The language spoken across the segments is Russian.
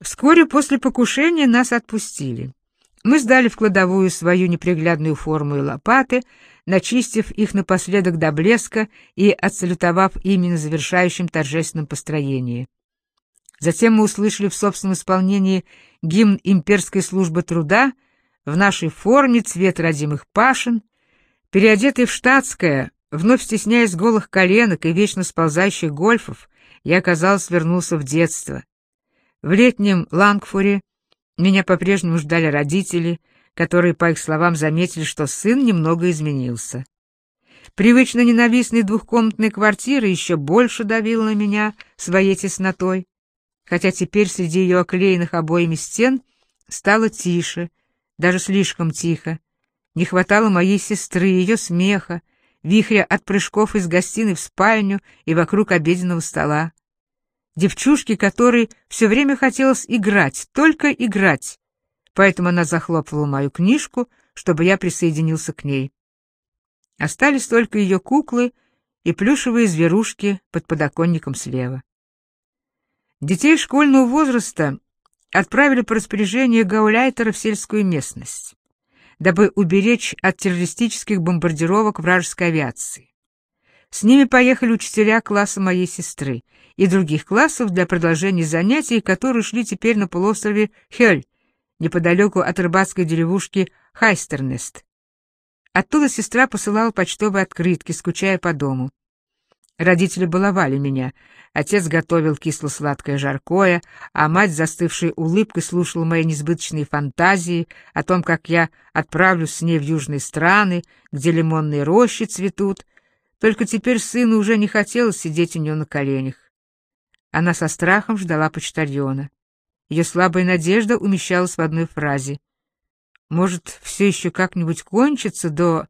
Вскоре после покушения нас отпустили. Мы сдали в кладовую свою неприглядную форму и лопаты, начистив их напоследок до блеска и отсалютовав ими на завершающем торжественном построении. Затем мы услышали в собственном исполнении гимн имперской службы труда в нашей форме, цвет родимых пашин, переодетый в штатское, вновь стесняясь голых коленок и вечно сползающих гольфов, я, казалось, вернулся в детство. В летнем Лангфуре меня по-прежнему ждали родители, которые, по их словам, заметили, что сын немного изменился. Привычно ненавистная двухкомнатная квартира еще больше давила на меня своей теснотой, хотя теперь среди ее оклеенных обоями стен стало тише, даже слишком тихо. Не хватало моей сестры, ее смеха, вихря от прыжков из гостиной в спальню и вокруг обеденного стола. Девчушки, которой все время хотелось играть, только играть, поэтому она захлопывала мою книжку, чтобы я присоединился к ней. Остались только ее куклы и плюшевые зверушки под подоконником слева. Детей школьного возраста отправили по распоряжению гауляйтера в сельскую местность, дабы уберечь от террористических бомбардировок вражеской авиации. С ними поехали учителя класса моей сестры и других классов для продолжения занятий, которые шли теперь на полуострове Хёль, неподалеку от рыбацкой деревушки Хайстернест. Оттуда сестра посылала почтовые открытки, скучая по дому. Родители баловали меня. Отец готовил кисло-сладкое жаркое, а мать, застывшей улыбкой, слушала мои несбыточные фантазии о том, как я отправлюсь с ней в южные страны, где лимонные рощи цветут. Только теперь сыну уже не хотелось сидеть у нее на коленях. Она со страхом ждала почтальона. Ее слабая надежда умещалась в одной фразе. Может, все еще как-нибудь кончится до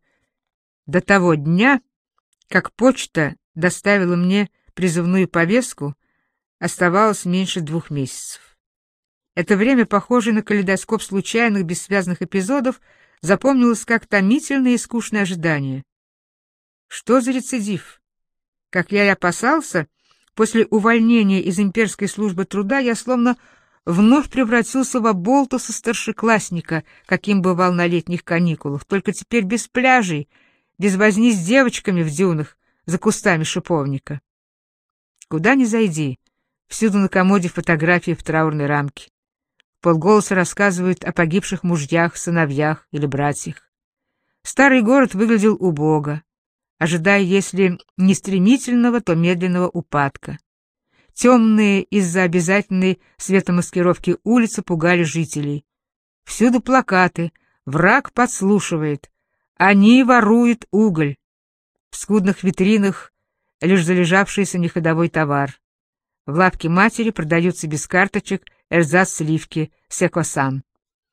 того дня, как почта доставила мне призывную повестку, оставалось меньше 2 месяцев. Это время, похожее на калейдоскоп случайных бессвязных эпизодов, запомнилось как томительное и скучное ожидание. Что за рецидив? Как я и опасался, после увольнения из имперской службы труда я словно вновь превратился в оболтуса-старшеклассника, каким бывал на летних каникулах, только теперь без пляжей, без возни с девочками в дюнах за кустами шиповника. Куда ни зайди, всюду на комоде фотографии в траурной рамке. Вполголоса рассказывают о погибших мужьях, сыновьях или братьях. Старый город выглядел убого, ожидая, если не стремительного, то медленного упадка. Темные из-за обязательной светомаскировки улицы пугали жителей. Всюду плакаты «Враг подслушивает», «Они воруют уголь». В скудных витринах лишь залежавшийся неходовой товар. В лавке матери продаются без карточек эрзац-сливки секосан.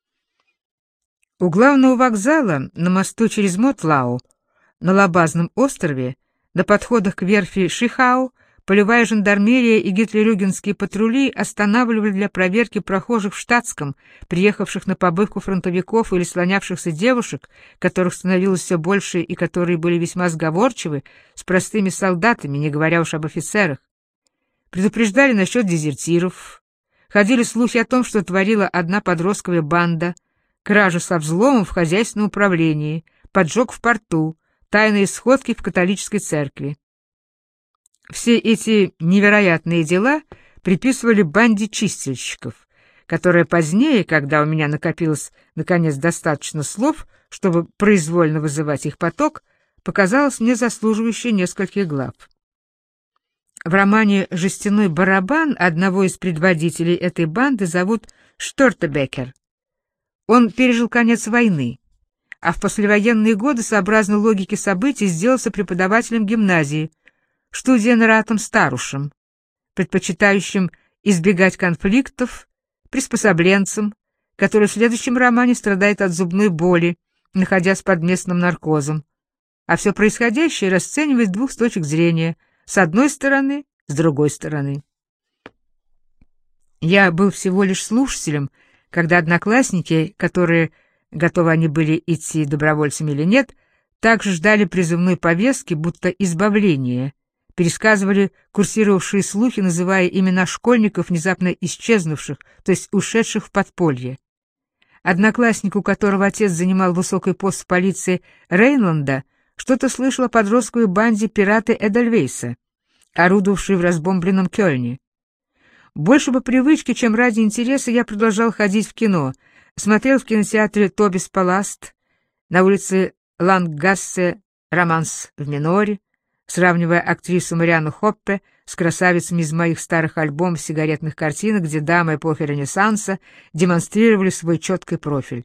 У главного вокзала, на мосту через Мотлау, на Лабазном острове, на подходах к верфи Шихау, полевая жандармерия и гитлерюгенские патрули останавливали для проверки прохожих в штатском, приехавших на побывку фронтовиков или слонявшихся девушек, которых становилось все больше и которые были весьма сговорчивы с простыми солдатами, не говоря уж об офицерах. Предупреждали насчет дезертиров. Ходили слухи о том, что творила одна подростковая банда, кража со взломом в хозяйственном управлении, поджог в порту, тайные сходки в католической церкви. Все эти невероятные дела приписывали банде чистильщиков, которая позднее, когда у меня накопилось наконец достаточно слов, чтобы произвольно вызывать их поток, показалась мне заслуживающей нескольких глав. В романе «Жестяной барабан» одного из предводителей этой банды зовут Штортебекер. Он пережил конец войны, а в послевоенные годы, сообразно логике событий, сделался преподавателем гимназии, студенратом старушем, предпочитающим избегать конфликтов, приспособленцем, который в следующем романе страдает от зубной боли, находясь под местным наркозом, а все происходящее расценивает с 2 точек зрения, с одной стороны, с другой стороны. Я был всего лишь слушателем, когда одноклассники, которые, готовы они были идти добровольцами или нет, также ждали призывной повестки, будто избавления, пересказывали курсировавшие слухи, называя имена школьников, внезапно исчезнувших, то есть ушедших в подполье. Одноклассник, у которого отец занимал высокий пост в полиции Рейнланда, что-то слышал о подростковой банде пираты Эдельвейса, орудовавшей в разбомбленном Кёльне. Больше по привычке, чем ради интереса, я продолжал ходить в кино, смотрел в кинотеатре Тобис Паласт, на улице Лангассе «Романс в миноре», сравнивая актрису Марианну Хоппе с красавицами из моих старых альбомов сигаретных картинок, где дамы эпохи Ренессанса демонстрировали свой четкий профиль.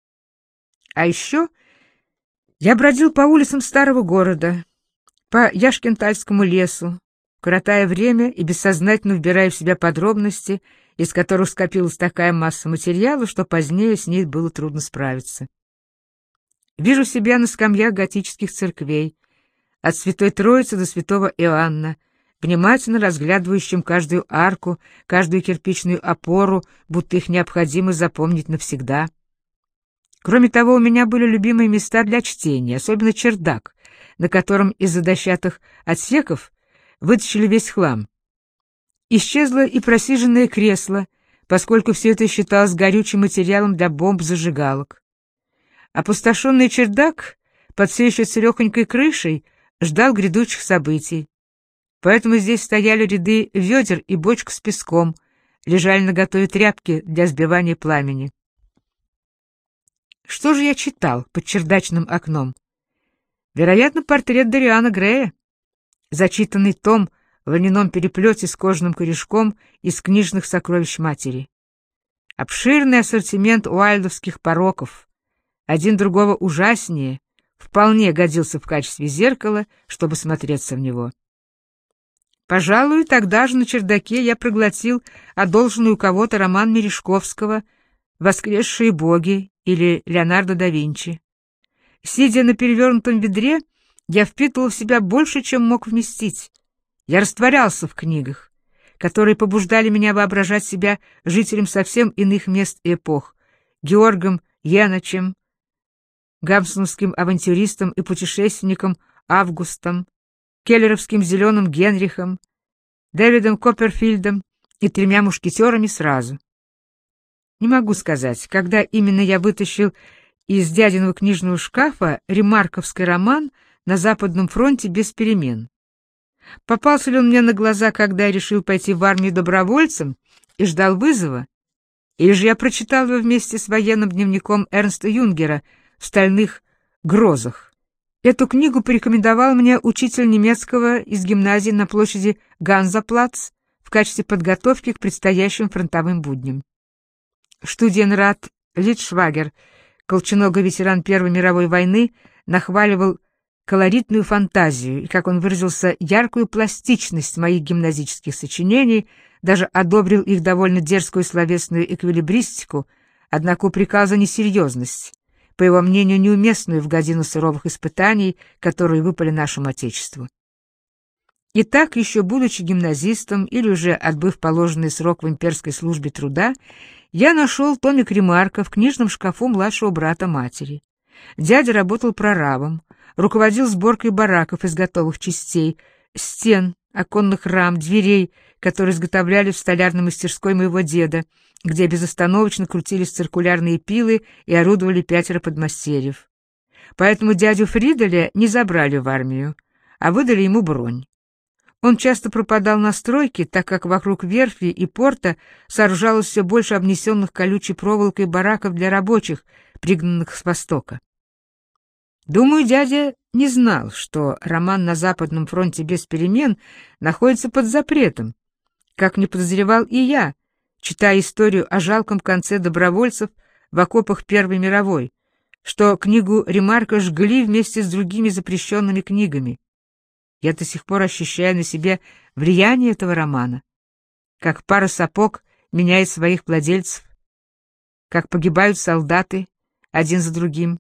А еще я бродил по улицам старого города, по Яшкентальскому лесу, коротая время и бессознательно вбирая в себя подробности, из которых скопилась такая масса материала, что позднее с ней было трудно справиться. Вижу себя на скамьях готических церквей, от Святой Троицы до Святого Иоанна, внимательно разглядывающим каждую арку, каждую кирпичную опору, будто их необходимо запомнить навсегда. Кроме того, у меня были любимые места для чтения, особенно чердак, на котором из-за дощатых отсеков вытащили весь хлам. Исчезло и просиженное кресло, поскольку все это считалось горючим материалом для бомб-зажигалок. Опустошенный чердак под все еще целехонькой крышей ждал грядущих событий. Поэтому здесь стояли ряды ведер и бочка с песком, лежали наготове тряпки для сбивания пламени. Что же я читал под чердачным окном? Вероятно, портрет Дориана Грея, зачитанный том в льняном переплете с кожаным корешком из книжных сокровищ матери. Обширный ассортимент уайлдовских пороков, один другого ужаснее, вполне годился в качестве зеркала, чтобы смотреться в него. Пожалуй, тогда же на чердаке я проглотил одолженный у кого-то роман Мережковского «Воскресшие боги» или Леонардо да Винчи. Сидя на перевернутом ведре, я впитывал в себя больше, чем мог вместить. Я растворялся в книгах, которые побуждали меня воображать себя жителем совсем иных мест и эпох, Георгом Яночем, гамсуновским авантюристом и путешественником Августом, келлеровским зеленым Генрихом, Дэвидом Копперфильдом и тремя мушкетерами сразу. Не могу сказать, когда именно я вытащил из дядиного книжного шкафа ремарковский роман «На Западном фронте без перемен». Попался ли он мне на глаза, когда я решил пойти в армию добровольцем и ждал вызова, или же я прочитал его вместе с военным дневником Эрнста Юнгера в «Стальных грозах». Эту книгу порекомендовал мне учитель немецкого из гимназии на площади Ганзаплац в качестве подготовки к предстоящим фронтовым будням. Студенрат Литшвагер, колченогий ветеран Первой мировой войны, нахваливал колоритную фантазию и, как он выразился, яркую пластичность моих гимназических сочинений, даже одобрил их довольно дерзкую словесную эквилибристику, однако упрекал за несерьезность, по его мнению, неуместную в годину суровых испытаний, которые выпали нашему Отечеству. Итак, еще будучи гимназистом или уже отбыв положенный срок в имперской службе труда, я нашел томик Ремарка в книжном шкафу младшего брата матери. Дядя работал прорабом, руководил сборкой бараков из готовых частей, стен, оконных рам, дверей, которые изготовляли в столярной мастерской моего деда, где безостановочно крутились циркулярные пилы и орудовали 5 подмастерьев. Поэтому дядю Фриделя не забрали в армию, а выдали ему бронь. Он часто пропадал на стройке, так как вокруг верфи и порта сооружалось все больше обнесенных колючей проволокой бараков для рабочих, пригнанных с востока. Думаю, дядя не знал, что роман «На Западном фронте без перемен» находится под запретом, как не подозревал и я, читая историю о жалком конце добровольцев в окопах Первой мировой, что книгу Ремарка жгли вместе с другими запрещенными книгами. Я до сих пор ощущаю на себе влияние этого романа, как пара сапог меняет своих владельцев, как погибают солдаты один за другим.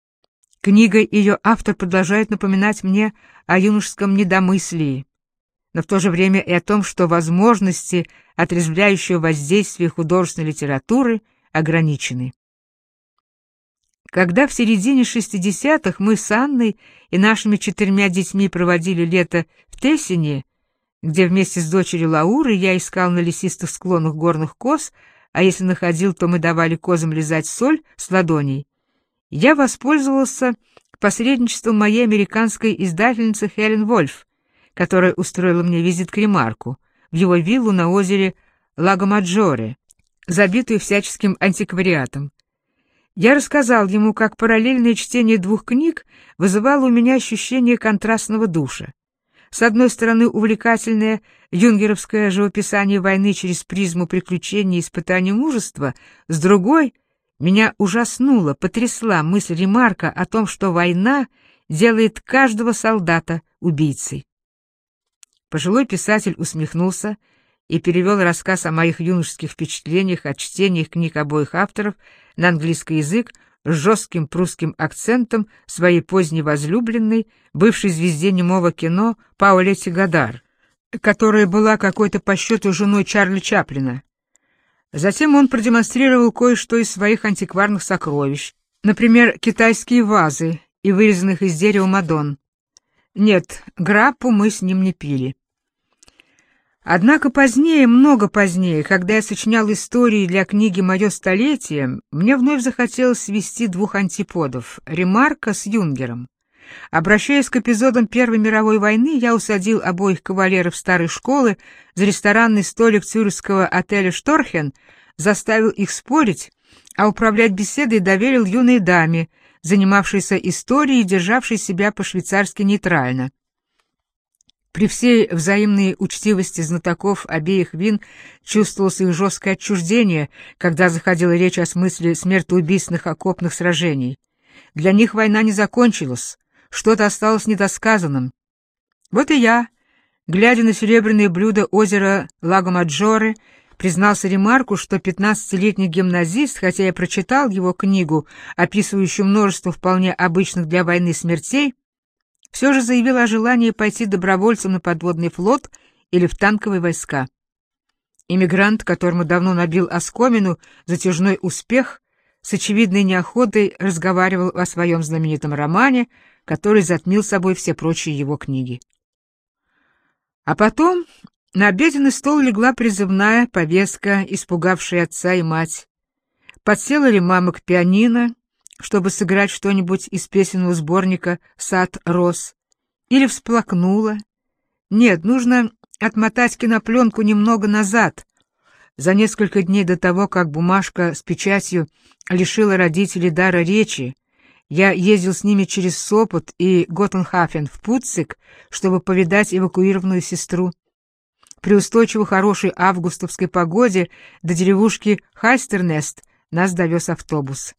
Книга и ее автор продолжают напоминать мне о юношеском недомыслии, но в то же время и о том, что возможности отрезвляющего воздействия художественной литературы ограничены. Когда в середине 60-х мы с Анной и нашими 4 детьми проводили лето в Тессине, где вместе с дочерью Лаурой я искал на лесистых склонах горных коз, а если находил, то мы давали козам лизать соль с ладоней, я воспользовался посредничеством моей американской издательницы Хелен Вольф, которая устроила мне визит к Ремарку в его виллу на озере Лаго-Маджоре, забитую всяческим антиквариатом. Я рассказал ему, как параллельное чтение 2 книг вызывало у меня ощущение контрастного душа. С одной стороны, увлекательное юнгеровское живописание войны через призму приключений и испытаний мужества, с другой — меня ужаснула, потрясла мысль Ремарка о том, что война делает каждого солдата убийцей. Пожилой писатель усмехнулся и перевел рассказ о моих юношеских впечатлениях от чтения книг обоих авторов на английский язык с жестким прусским акцентом своей поздней возлюбленной, бывшей звезде немого кино Паулетти Годар, которая была какой-то по счету женой Чарли Чаплина. Затем он продемонстрировал кое-что из своих антикварных сокровищ, например, китайские вазы и вырезанных из дерева Мадонн. Нет, граппу мы с ним не пили. Однако позднее, много позднее, когда я сочинял истории для книги «Мое столетие», мне вновь захотелось свести 2 антиподов — Ремарка с Юнгером. Обращаясь к эпизодам Первой мировой войны, я усадил обоих кавалеров старой школы за ресторанный столик цюрихского отеля «Шторхен», заставил их спорить, а управлять беседой доверил юной даме, занимавшейся историей и державшей себя по-швейцарски нейтрально. При всей взаимной учтивости знатоков обеих вин чувствовалось их жесткое отчуждение, когда заходила речь о смысле смертоубийственных окопных сражений. Для них война не закончилась, что-то осталось недосказанным. Вот и я, глядя на серебряные блюда озера Лаго-Маджоре, признался Ремарку, что 15-летний гимназист, хотя я прочитал его книгу, описывающую множество вполне обычных для войны смертей, все же заявил о желании пойти добровольцем на подводный флот или в танковые войска. Иммигрант, которому давно набил оскомину затяжной успех, с очевидной неохотой разговаривал о своем знаменитом романе, который затмил собой все прочие его книги. А потом на обеденный стол легла призывная повестка, испугавшая отца и мать. Подсела ли мама к пианино, чтобы сыграть что-нибудь из песенного сборника «Сад роз», или всплакнула? Нет, нужно отмотать кинопленку немного назад, за несколько дней до того, как бумажка с печатью лишила родителей дара речи. Я ездил с ними через Сопот и Готенхафен в Пуцик, чтобы повидать эвакуированную сестру. При устойчиво хорошей августовской погоде до деревушки Хайстернест нас довез автобус.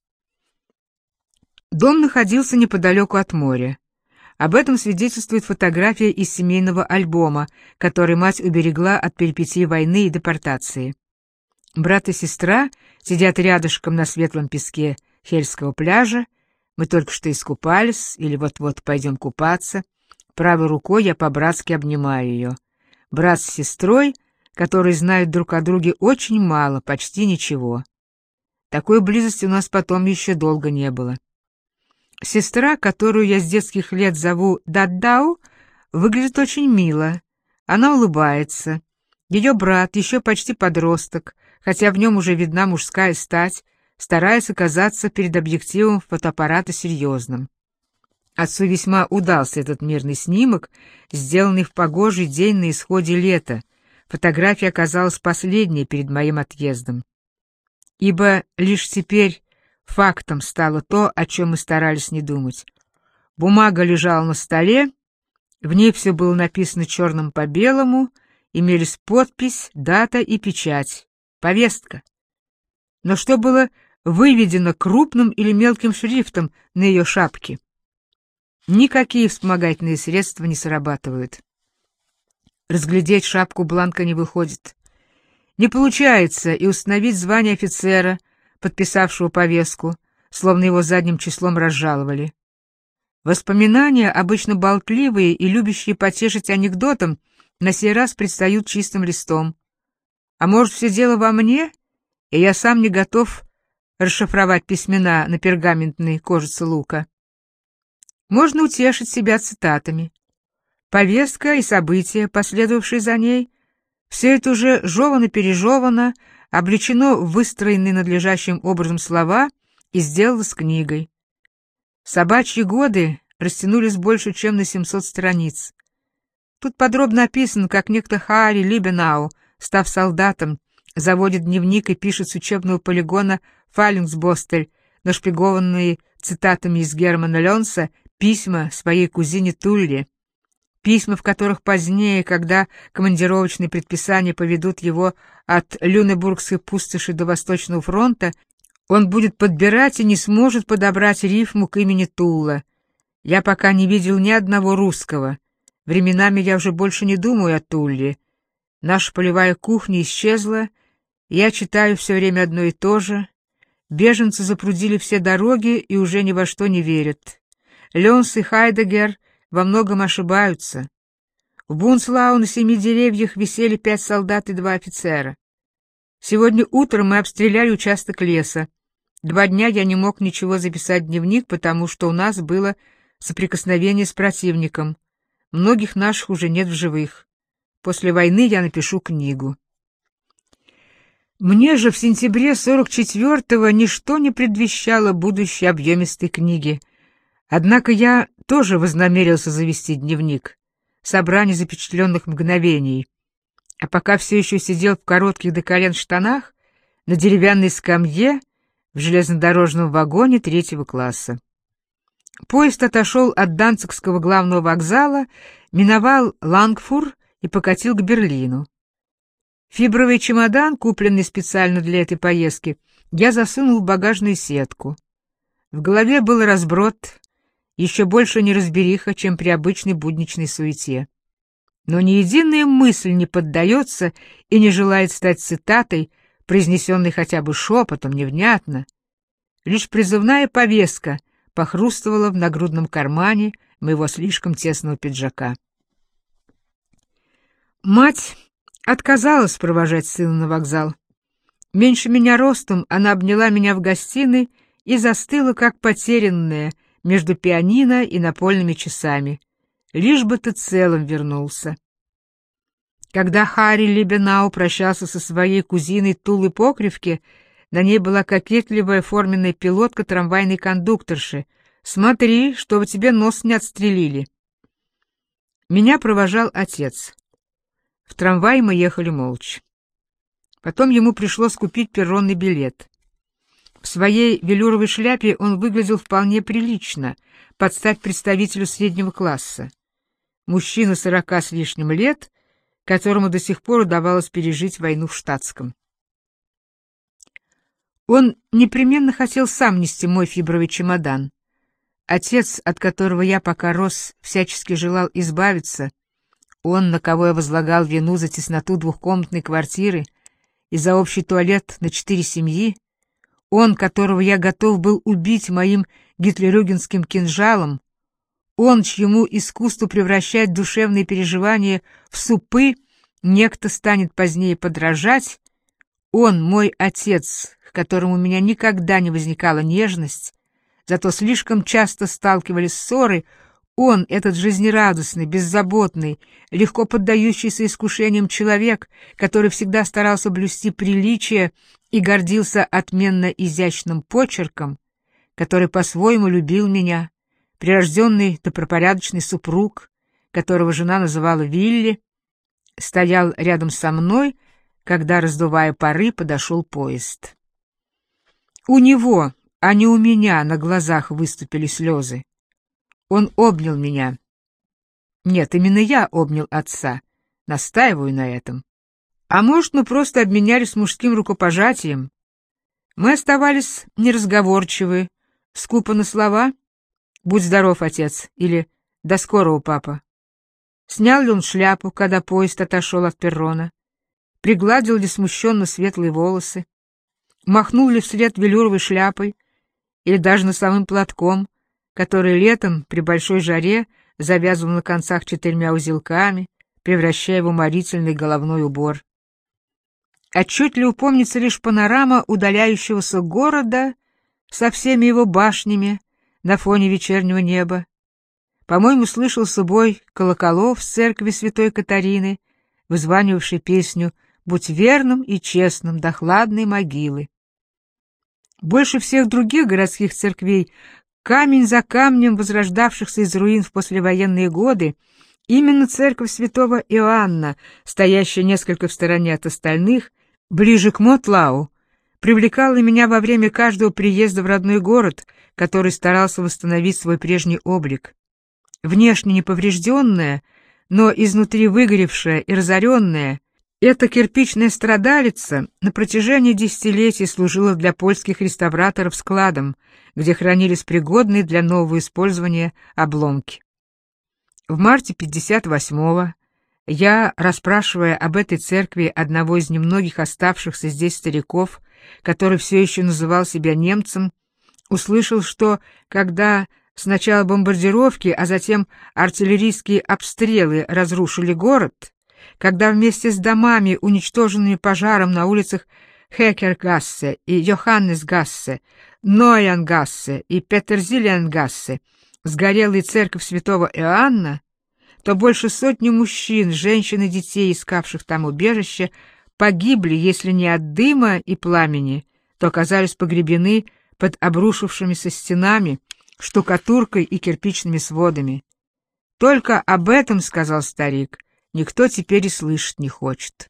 Дом находился неподалеку от моря. Об этом свидетельствует фотография из семейного альбома, который мать уберегла от перипетий войны и депортации. Брат и сестра сидят рядышком на светлом песке Хельского пляжа. Мы только что искупались или вот-вот пойдем купаться. Правой рукой я по-братски обнимаю ее. Брат с сестрой, которые знают друг о друге очень мало, почти ничего. Такой близости у нас потом еще долго не было. Сестра, которую я с детских лет зову Даддау, выглядит очень мило. Она улыбается. Ее брат, еще почти подросток, хотя в нем уже видна мужская стать, старается казаться перед объективом фотоаппарата серьезным. Отцу весьма удался этот мирный снимок, сделанный в погожий день на исходе лета. Фотография оказалась последней перед моим отъездом. Ибо лишь теперь фактом стало то, о чем мы старались не думать. Бумага лежала на столе, в ней все было написано черным по белому, имелись подпись, дата и печать, повестка. Но что было выведено крупным или мелким шрифтом на ее шапке? Никакие вспомогательные средства не срабатывают. Разглядеть шапку бланка не выходит. Не получается и установить звание офицера, подписавшего повестку, словно его задним числом разжаловали. Воспоминания, обычно болтливые и любящие потешить анекдотом, на сей раз предстают чистым листом. А может, все дело во мне, и я сам не готов расшифровать письмена на пергаментной кожице лука. Можно утешить себя цитатами. Повестка и события, последовавшие за ней, все это уже жевано-пережевано, облечено в выстроенные надлежащим образом слова и сделалось книгой. «Собачьи годы» растянулись больше, чем на 700 страниц. Тут подробно описано, как некто Харри Либенау, став солдатом, заводит дневник и пишет с учебного полигона Фаллингсбостель, нашпигованные цитатами из Германа Ленса, письма своей кузине Тулле. Письма, в которых позднее, когда командировочные предписания поведут его от Люнебургской пустоши до Восточного фронта, он будет подбирать и не сможет подобрать рифму к имени Тула. Я пока не видел ни одного русского. Временами я уже больше не думаю о Тулле. Наша полевая кухня исчезла, я читаю все время одно и то же. Беженцы запрудили все дороги и уже ни во что не верят. Ленс и Хайдеггер во многом ошибаются. В Бунцлау на 7 деревьях висели 5 солдат и 2 офицера. Сегодня утром мы обстреляли участок леса. 2 дня я не мог ничего записать в дневник, потому что у нас было соприкосновение с противником. Многих наших уже нет в живых. После войны я напишу книгу. Мне же в сентябре 44-го ничто не предвещало будущей объемистой книги. Однако я тоже вознамерился завести дневник, собрание запечатленных мгновений. А пока все еще сидел в коротких до колен штанах, на деревянной скамье в железнодорожном вагоне 3-го класса. Поезд отошел от Данцигского главного вокзала, миновал Лангфур и покатил к Берлину. Фибровый чемодан, купленный специально для этой поездки, я засунул в багажную сетку. В голове был разброд, еще больше неразбериха, чем при обычной будничной суете. Но ни единая мысль не поддается и не желает стать цитатой, произнесенной хотя бы шепотом, невнятно. Лишь призывная повестка похрустывала в нагрудном кармане моего слишком тесного пиджака. Мать отказалась провожать сына на вокзал. Меньше меня ростом, она обняла меня в гостиной и застыла, как потерянная, между пианино и напольными часами. Лишь бы ты целым вернулся. Когда Харри Либенау прощался со своей кузиной Тулой Покривке, на ней была кокетливая форменная пилотка трамвайной кондукторши. «Смотри, чтобы тебе нос не отстрелили». Меня провожал отец. В трамвае мы ехали молча. Потом ему пришлось купить перронный билет. В своей велюровой шляпе он выглядел вполне прилично, под стать представителю среднего класса. Мужчина 40 с лишним лет, которому до сих пор удавалось пережить войну в штатском. Он непременно хотел сам нести мой фибровый чемодан. Отец, от которого я пока рос, всячески желал избавиться. Он, на кого я возлагал вину за тесноту двухкомнатной квартиры и за общий туалет на 4 семьи, он, которого я готов был убить моим гитлерюгенским кинжалом, он, чьему искусству превращать душевные переживания в супы некто станет позднее подражать, он, мой отец, к которому у меня никогда не возникала нежность, зато слишком часто сталкивались ссоры, он, этот жизнерадостный, беззаботный, легко поддающийся искушениям человек, который всегда старался блюсти приличие и гордился отменно изящным почерком, который по-своему любил меня, прирожденный добропорядочный супруг, которого жена называла Вилли, стоял рядом со мной, когда, раздувая пары, подошел поезд. У него, а не у меня, на глазах выступили слезы. Он обнял меня. Нет, именно я обнял отца. Настаиваю на этом. А может, мы просто обменялись мужским рукопожатием? Мы оставались неразговорчивы, скупо на слова «Будь здоров, отец» или «До скорого, папа». Снял ли он шляпу, когда поезд отошел от перрона? Пригладил ли смущенно светлые волосы? Махнул ли вслед велюровой шляпой или даже носовым платком, который летом при большой жаре завязывал на концах 4 узелками, превращая в уморительный головной убор? Отчетливо помнится лишь панорама удаляющегося города со всеми его башнями на фоне вечернего неба. По-моему, слышался бой колоколов с церкви святой Катарины, вызванивавший песню «Будь верным и честным до хладной могилы». Больше всех других городских церквей, камень за камнем возрождавшихся из руин в послевоенные годы, именно церковь святого Иоанна, стоящая несколько в стороне от остальных, ближе к Мотлау, привлекала меня во время каждого приезда в родной город, который старался восстановить свой прежний облик. Внешне неповрежденная, но изнутри выгоревшая и разоренная, эта кирпичная страдалица на протяжении десятилетий служила для польских реставраторов складом, где хранились пригодные для нового использования обломки. В марте 58-го я, расспрашивая об этой церкви одного из немногих оставшихся здесь стариков, который все еще называл себя немцем, услышал, что когда сначала бомбардировки, а затем артиллерийские обстрелы разрушили город, когда вместе с домами, уничтоженными пожаром на улицах Хекергассе и Йоханнесгассе, Нойангассе и Петерзилиангассе сгорела и церковь святого Иоанна, то больше сотни мужчин, женщин и детей, искавших там убежище, погибли, если не от дыма и пламени, то оказались погребены под обрушившимися стенами, штукатуркой и кирпичными сводами. «Только об этом, — сказал старик, — никто теперь и слышать не хочет».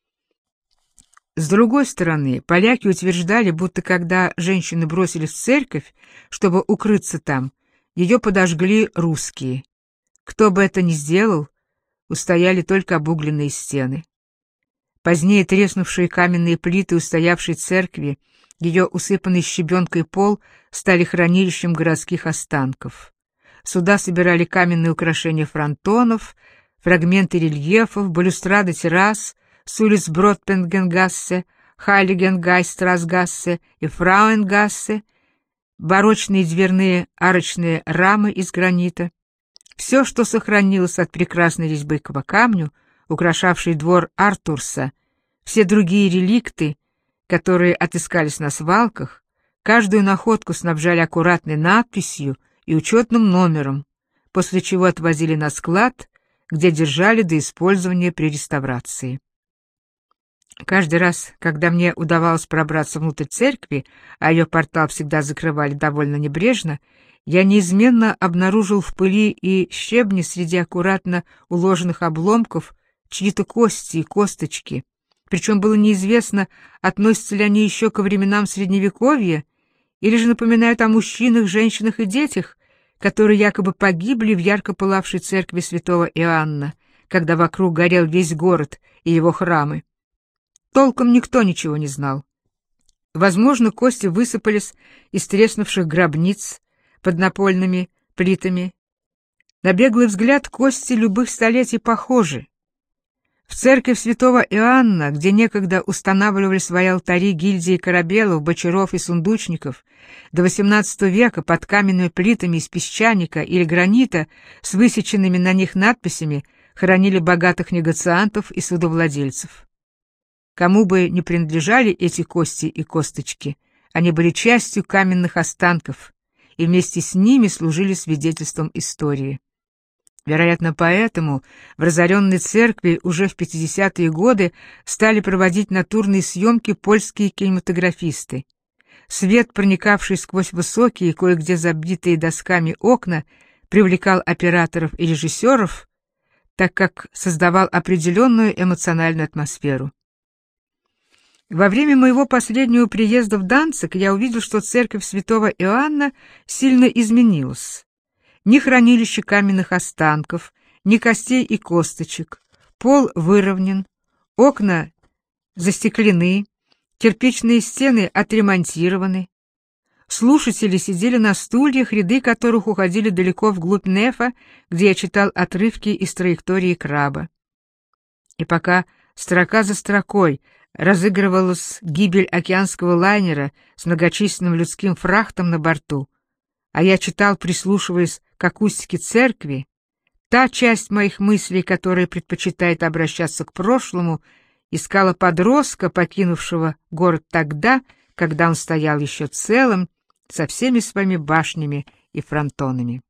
С другой стороны, поляки утверждали, будто когда женщины бросились в церковь, чтобы укрыться там, ее подожгли русские. Кто бы это ни сделал, устояли только обугленные стены. Позднее треснувшие каменные плиты устоявшей церкви, ее усыпанный щебенкой пол стали хранилищем городских останков. Сюда собирали каменные украшения фронтонов, фрагменты рельефов, балюстрады террас с улиц Бродпенгенгассе, Хайлигенгайстрасгассе и Фрауенгассе, барочные дверные арочные рамы из гранита. Все, что сохранилось от прекрасной резьбы по камню, украшавшей двор Артурса, все другие реликты, которые отыскались на свалках, каждую находку снабжали аккуратной надписью и учетным номером, после чего отвозили на склад, где держали до использования при реставрации. Каждый раз, когда мне удавалось пробраться внутрь церкви, а ее портал всегда закрывали довольно небрежно, я неизменно обнаружил в пыли и щебне среди аккуратно уложенных обломков чьи-то кости и косточки, причем было неизвестно, относятся ли они еще ко временам Средневековья или же напоминают о мужчинах, женщинах и детях, которые якобы погибли в ярко пылавшей церкви святого Иоанна, когда вокруг горел весь город и его храмы. Толком никто ничего не знал. Возможно, кости высыпались из треснувших гробниц под напольными плитами. На беглый взгляд кости любых столетий похожи. В церковь святого Иоанна, где некогда устанавливали свои алтари гильдии корабелов, бочаров и сундучников, до XVIII века под каменными плитами из песчаника или гранита с высеченными на них надписями хоронили богатых негациантов и судовладельцев. Кому бы ни принадлежали эти кости и косточки, они были частью каменных останков и вместе с ними служили свидетельством истории. Вероятно, поэтому в разоренной церкви уже в 50-е годы стали проводить натурные съемки польские кинематографисты. Свет, проникавший сквозь высокие, кое-где забитые досками окна, привлекал операторов и режиссеров, так как создавал определенную эмоциональную атмосферу. Во время моего последнего приезда в Данциг я увидел, что церковь святого Иоанна сильно изменилась. Ни хранилища каменных останков, ни костей и косточек, пол выровнен, окна застеклены, кирпичные стены отремонтированы. Слушатели сидели на стульях, ряды которых уходили далеко вглубь нефа, где я читал отрывки из траектории краба. И пока строка за строкой разыгрывалась гибель океанского лайнера с многочисленным людским фрахтом на борту, а я читал, прислушиваясь к акустике церкви, та часть моих мыслей, которая предпочитает обращаться к прошлому, искала подростка, покинувшего город тогда, когда он стоял еще целым, со всеми своими башнями и фронтонами.